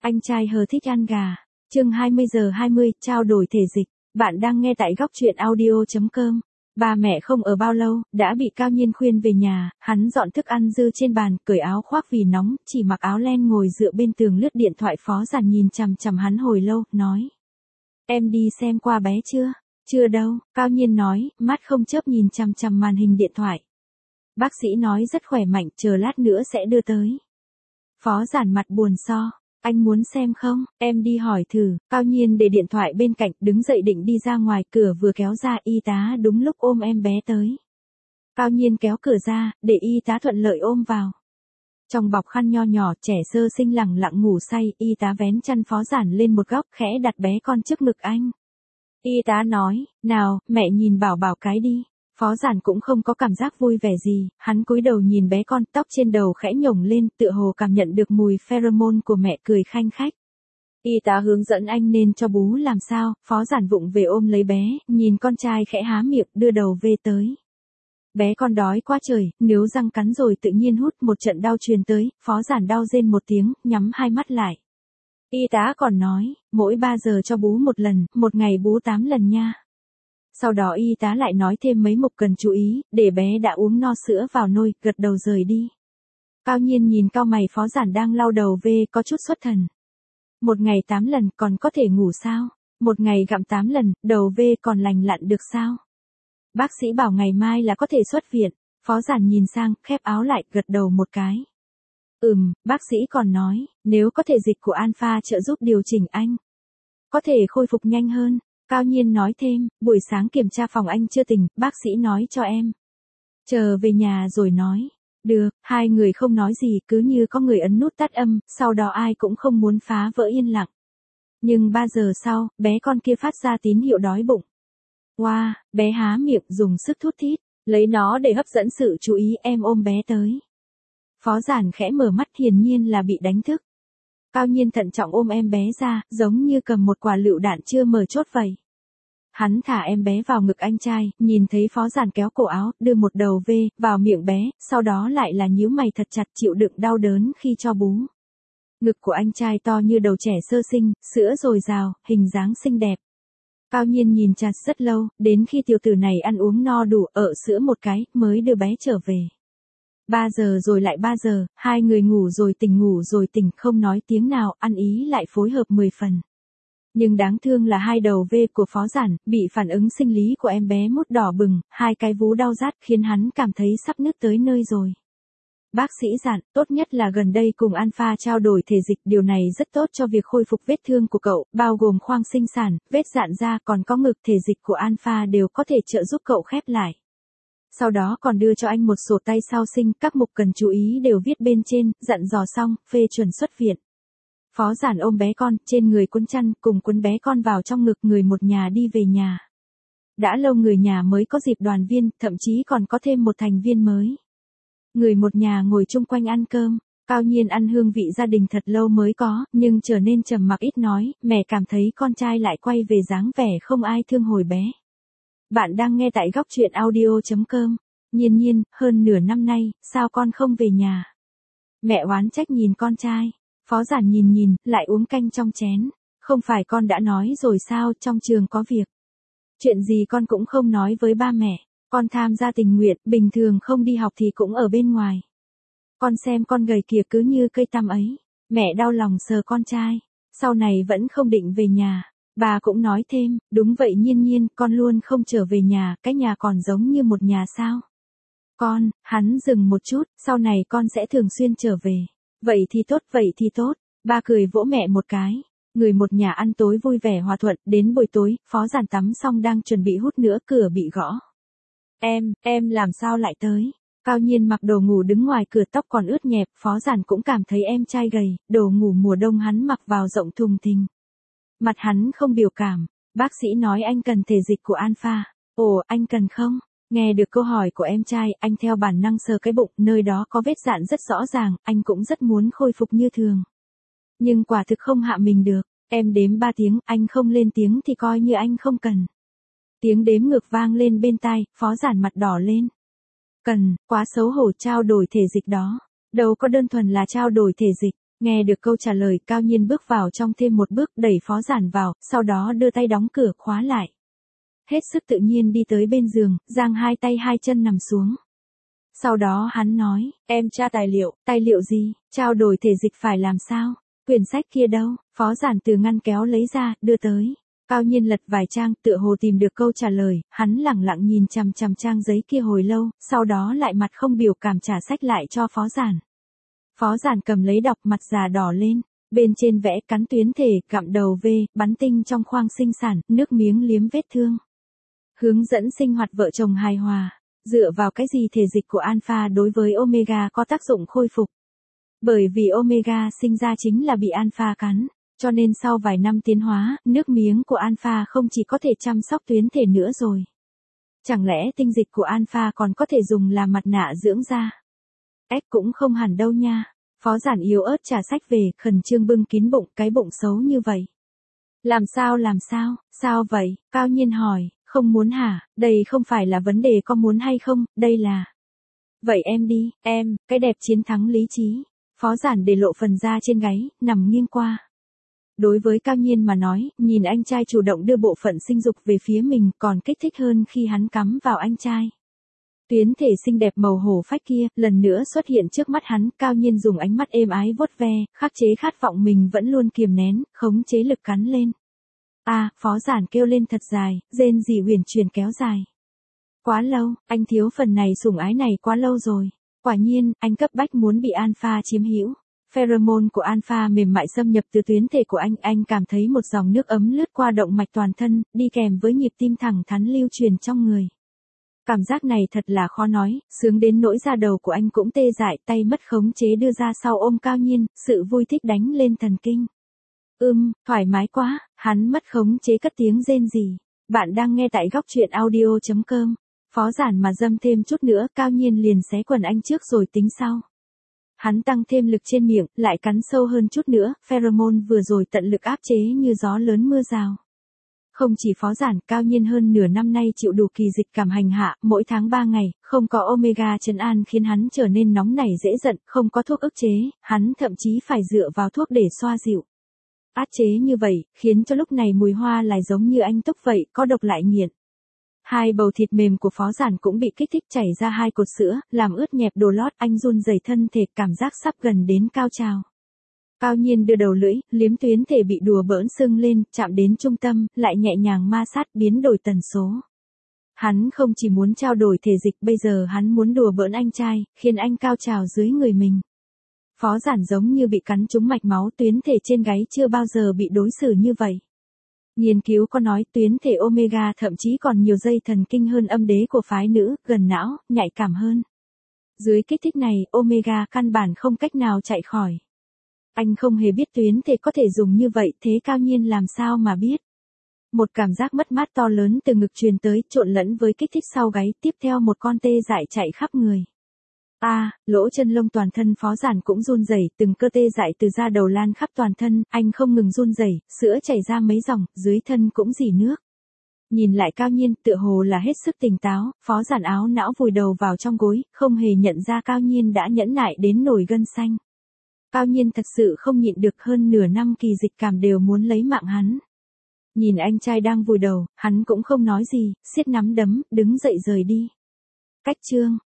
Anh trai hờ thích ăn gà. Chương 20:20, trao đổi thể dịch. Bạn đang nghe tại góc truyện audio.com. Ba mẹ không ở bao lâu, đã bị Cao Nhiên khuyên về nhà, hắn dọn thức ăn dư trên bàn, cởi áo khoác vì nóng, chỉ mặc áo len ngồi dựa bên tường lướt điện thoại. Phó Giản nhìn chằm chằm hắn hồi lâu, nói. Em đi xem qua bé chưa? Chưa đâu, Cao Nhiên nói, mắt không chớp nhìn chằm chằm màn hình điện thoại. Bác sĩ nói rất khỏe mạnh, chờ lát nữa sẽ đưa tới. Phó Giản mặt buồn so. Anh muốn xem không? Em đi hỏi thử. Cao Nhiên để điện thoại bên cạnh, đứng dậy định đi ra ngoài, cửa vừa kéo ra, y tá đúng lúc ôm em bé tới. Cao Nhiên kéo cửa ra, để y tá thuận lợi ôm vào. Trong bọc khăn nho nhỏ, trẻ sơ sinh lẳng lặng ngủ say, y tá vén chăn Phó Giản lên một góc, khẽ đặt bé con trước ngực anh. Y tá nói, nào, mẹ nhìn bảo bảo cái đi. Phó Giản cũng không có cảm giác vui vẻ gì, hắn cúi đầu nhìn bé con, tóc trên đầu khẽ nhổng lên, tựa hồ cảm nhận được mùi pheromone của mẹ, cười khanh khách. Y tá hướng dẫn anh nên cho bú làm sao, Phó Giản vụng về ôm lấy bé, nhìn con trai khẽ há miệng, đưa đầu về tới. Bé con đói quá trời, nếu răng cắn rồi tự nhiên hút, một trận đau truyền tới, Phó Giản đau rên một tiếng, nhắm hai mắt lại. Y tá còn nói, mỗi 3 giờ cho bú một lần, một ngày bú 8 lần nha. Sau đó y tá lại nói thêm mấy mục cần chú ý, để bé đã uống no sữa vào nôi, gật đầu rời đi. Cao Nhiên nhìn cau mày. Phó Giản đang lau đầu về, có chút xuất thần. Một ngày 8 lần, còn có thể ngủ sao? Một ngày gặm 8 lần, đầu về còn lành lặn được sao? Bác sĩ bảo ngày mai là có thể xuất viện. Phó Giản nhìn sang, khép áo lại, gật đầu một cái. Bác sĩ còn nói, nếu có thể dịch của Alpha trợ giúp điều chỉnh anh, có thể khôi phục nhanh hơn. Cao Nhiên nói thêm, buổi sáng kiểm tra phòng anh chưa tỉnh, bác sĩ nói cho em. Chờ về nhà rồi nói. Được, hai người không nói gì, cứ như có người ấn nút tắt âm, sau đó ai cũng không muốn phá vỡ yên lặng. Nhưng 3 giờ sau, bé con kia phát ra tín hiệu đói bụng. Wow, bé há miệng dùng sức thút thít, lấy nó để hấp dẫn sự chú ý, em ôm bé tới. Phó Giản khẽ mở mắt, hiển nhiên là bị đánh thức. Cao Nhiên thận trọng ôm em bé ra, giống như cầm một quả lựu đạn chưa mở chốt vậy. Hắn thả em bé vào ngực anh trai, nhìn thấy Phó Giản kéo cổ áo, đưa một đầu về, vào miệng bé, sau đó lại là nhíu mày thật chặt, chịu đựng đau đớn khi cho bú. Ngực của anh trai to như đầu trẻ sơ sinh, sữa dồi dào, hình dáng xinh đẹp. Cao Nhiên nhìn chặt rất lâu, đến khi tiểu tử này ăn uống no đủ, ợ sữa một cái, mới đưa bé trở về. 3 giờ rồi lại 3 giờ, hai người ngủ rồi tỉnh, không nói tiếng nào, ăn ý lại phối hợp 10 phần. Nhưng đáng thương là hai đầu V của Phó Giản, bị phản ứng sinh lý của em bé mút đỏ bừng, hai cái vú đau rát khiến hắn cảm thấy sắp nứt tới nơi rồi. Bác sĩ Giản, tốt nhất là gần đây cùng Alpha trao đổi thể dịch, điều này rất tốt cho việc khôi phục vết thương của cậu, bao gồm khoang sinh sản, vết rạn da, còn có ngực. Thể dịch của Alpha đều có thể trợ giúp cậu khép lại. Sau đó còn đưa cho anh một sổ tay sau sinh, các mục cần chú ý đều viết bên trên, dặn dò xong, phê chuẩn xuất viện. Phó Giản ôm bé con, trên người cuốn chăn, cùng cuốn bé con vào trong ngực, người một nhà đi về nhà. Đã lâu người nhà mới có dịp đoàn viên, thậm chí còn có thêm một thành viên mới. Người một nhà ngồi chung quanh ăn cơm, Cao Nhiên ăn hương vị gia đình thật lâu mới có, nhưng trở nên trầm mặc ít nói, mẹ cảm thấy con trai lại quay về dáng vẻ không ai thương hồi bé. Bạn đang nghe tại góc truyện audio.com. Nhiên, hơn nửa năm nay, sao con không về nhà? Mẹ oán trách nhìn con trai. Phó Giản nhìn, lại uống canh trong chén. Không phải con đã nói rồi sao, trong trường có việc. Chuyện gì con cũng không nói với ba mẹ. Con tham gia tình nguyện, bình thường không đi học thì cũng ở bên ngoài. Con xem con gầy kìa, cứ như cây tăm ấy. Mẹ đau lòng sờ con trai. Sau này vẫn không định về nhà. Bà cũng nói thêm, đúng vậy Nhiên, con luôn không trở về nhà, cái nhà còn giống như một nhà sao? Hắn dừng một chút, sau này con sẽ thường xuyên trở về. Vậy thì tốt, ba cười vỗ mẹ một cái. Người một nhà ăn tối vui vẻ hòa thuận, đến buổi tối, Phó Giản tắm xong đang chuẩn bị hút nữa, cửa bị gõ. Em làm sao lại tới? Cao Nhiên mặc đồ ngủ đứng ngoài cửa, tóc còn ướt nhẹp, Phó Giản cũng cảm thấy em trai gầy, đồ ngủ mùa đông hắn mặc vào rộng thùng thình. Mặt hắn không biểu cảm, bác sĩ nói anh cần thể dịch của Alpha. Ồ, anh cần không? Nghe được câu hỏi của em trai, anh theo bản năng sờ cái bụng, nơi đó có vết rạn rất rõ ràng, anh cũng rất muốn khôi phục như thường. Nhưng quả thực không hạ mình được, em đếm 3 tiếng, anh không lên tiếng thì coi như anh không cần. Tiếng đếm ngược vang lên bên tai, Phó Giản mặt đỏ lên. Cần, quá xấu hổ, trao đổi thể dịch đó. Đâu có đơn thuần là trao đổi thể dịch. Nghe được câu trả lời, Cao Nhiên bước vào trong thêm một bước, đẩy Phó Giản vào, sau đó đưa tay đóng cửa khóa lại. Hết sức tự nhiên đi tới bên giường, giang hai tay hai chân nằm xuống. Sau đó hắn nói, em tra tài liệu gì, trao đổi thể dịch phải làm sao, quyển sách kia đâu, Phó Giản từ ngăn kéo lấy ra, đưa tới. Cao Nhiên lật vài trang, tựa hồ tìm được câu trả lời, hắn lẳng lặng nhìn chằm chằm trang giấy kia hồi lâu, sau đó lại mặt không biểu cảm trả sách lại cho Phó Giản. Phó Giản cầm lấy đọc, mặt già đỏ lên, bên trên vẽ cắn tuyến thể, gặm đầu V, bắn tinh trong khoang sinh sản, nước miếng liếm vết thương. Hướng dẫn sinh hoạt vợ chồng hài hòa, dựa vào cái gì thể dịch của alpha đối với omega có tác dụng khôi phục. Bởi vì omega sinh ra chính là bị alpha cắn, cho nên sau vài năm tiến hóa, nước miếng của alpha không chỉ có thể chăm sóc tuyến thể nữa rồi. Chẳng lẽ tinh dịch của alpha còn có thể dùng làm mặt nạ dưỡng da? Cũng không hẳn đâu nha. Phó Giản yếu ớt trả sách về, khẩn trương bưng kín bụng, cái bụng xấu như vậy. Làm sao vậy? Cao Nhiên hỏi, không muốn hả? Đây không phải là vấn đề có muốn hay không, đây là... Vậy em đi, cái đẹp chiến thắng lý trí. Phó Giản để lộ phần da trên gáy, nằm nghiêng qua. Đối với Cao Nhiên mà nói, nhìn anh trai chủ động đưa bộ phận sinh dục về phía mình còn kích thích hơn khi hắn cắm vào anh trai. Tuyến thể xinh đẹp màu hổ phách kia, lần nữa xuất hiện trước mắt hắn, Cao Nhiên dùng ánh mắt êm ái vuốt ve, khắc chế khát vọng mình vẫn luôn kiềm nén, khống chế lực cắn lên. Phó Giản kêu lên thật dài, rên rỉ huyền truyền kéo dài. Quá lâu, anh thiếu phần này sủng ái này quá lâu rồi. Quả nhiên, anh cấp bách muốn bị alpha chiếm hữu. Pheromone của alpha mềm mại xâm nhập từ tuyến thể của anh cảm thấy một dòng nước ấm lướt qua động mạch toàn thân, đi kèm với nhịp tim thẳng thắn lưu truyền trong người. Cảm giác này thật là khó nói, sướng đến nỗi da đầu của anh cũng tê dại, tay mất khống chế đưa ra sau ôm Cao Nhiên, sự vui thích đánh lên thần kinh. Thoải mái quá, hắn mất khống chế cất tiếng rên rỉ. Bạn đang nghe tại góc truyện audio.com. Phó Giản mà dâm thêm chút nữa, Cao Nhiên liền xé quần anh trước rồi tính sau. Hắn tăng thêm lực trên miệng, lại cắn sâu hơn chút nữa, pheromone vừa rồi tận lực áp chế như gió lớn mưa rào. Không chỉ Phó Giản, Cao Nhiên hơn nửa năm nay chịu đủ kỳ dịch cảm hành hạ, mỗi tháng 3 ngày, không có omega trấn an khiến hắn trở nên nóng nảy dễ giận, không có thuốc ức chế, hắn thậm chí phải dựa vào thuốc để xoa dịu. Áp chế như vậy, khiến cho lúc này mùi hoa lại giống như anh túc vậy, có độc lại nghiện. Hai bầu thịt mềm của Phó Giản cũng bị kích thích chảy ra hai cột sữa, làm ướt nhẹp đồ lót, anh run rẩy thân thể, cảm giác sắp gần đến cao trào. Cao Nhiên đưa đầu lưỡi, liếm tuyến thể bị đùa bỡn sưng lên, chạm đến trung tâm, lại nhẹ nhàng ma sát biến đổi tần số. Hắn không chỉ muốn trao đổi thể dịch, bây giờ hắn muốn đùa bỡn anh trai, khiến anh cao trào dưới người mình. Phó Giản giống như bị cắn trúng mạch máu, tuyến thể trên gáy chưa bao giờ bị đối xử như vậy. Nghiên cứu có nói tuyến thể omega thậm chí còn nhiều dây thần kinh hơn âm đế của phái nữ, gần não, nhạy cảm hơn. Dưới kích thích này, omega căn bản không cách nào chạy khỏi. Anh không hề biết tuyến thể có thể dùng như vậy, thế Cao Nhiên làm sao mà biết. Một cảm giác mất mát to lớn từ ngực truyền tới, trộn lẫn với kích thích sau gáy, tiếp theo một con tê dại chạy khắp người. Lỗ chân lông toàn thân Phó Giản cũng run rẩy, từng cơ tê dại từ da đầu lan khắp toàn thân, anh không ngừng run rẩy, sữa chảy ra mấy dòng, dưới thân cũng rỉ nước. Nhìn lại Cao Nhiên, tựa hồ là hết sức tỉnh táo, Phó Giản áo não vùi đầu vào trong gối, không hề nhận ra Cao Nhiên đã nhẫn nại đến nổi gân xanh. Cao Nhiên thật sự không nhịn được, hơn nửa năm kỳ dịch cảm đều muốn lấy mạng hắn. Nhìn anh trai đang vùi đầu, hắn cũng không nói gì, siết nắm đấm, đứng dậy rời đi. Cách chương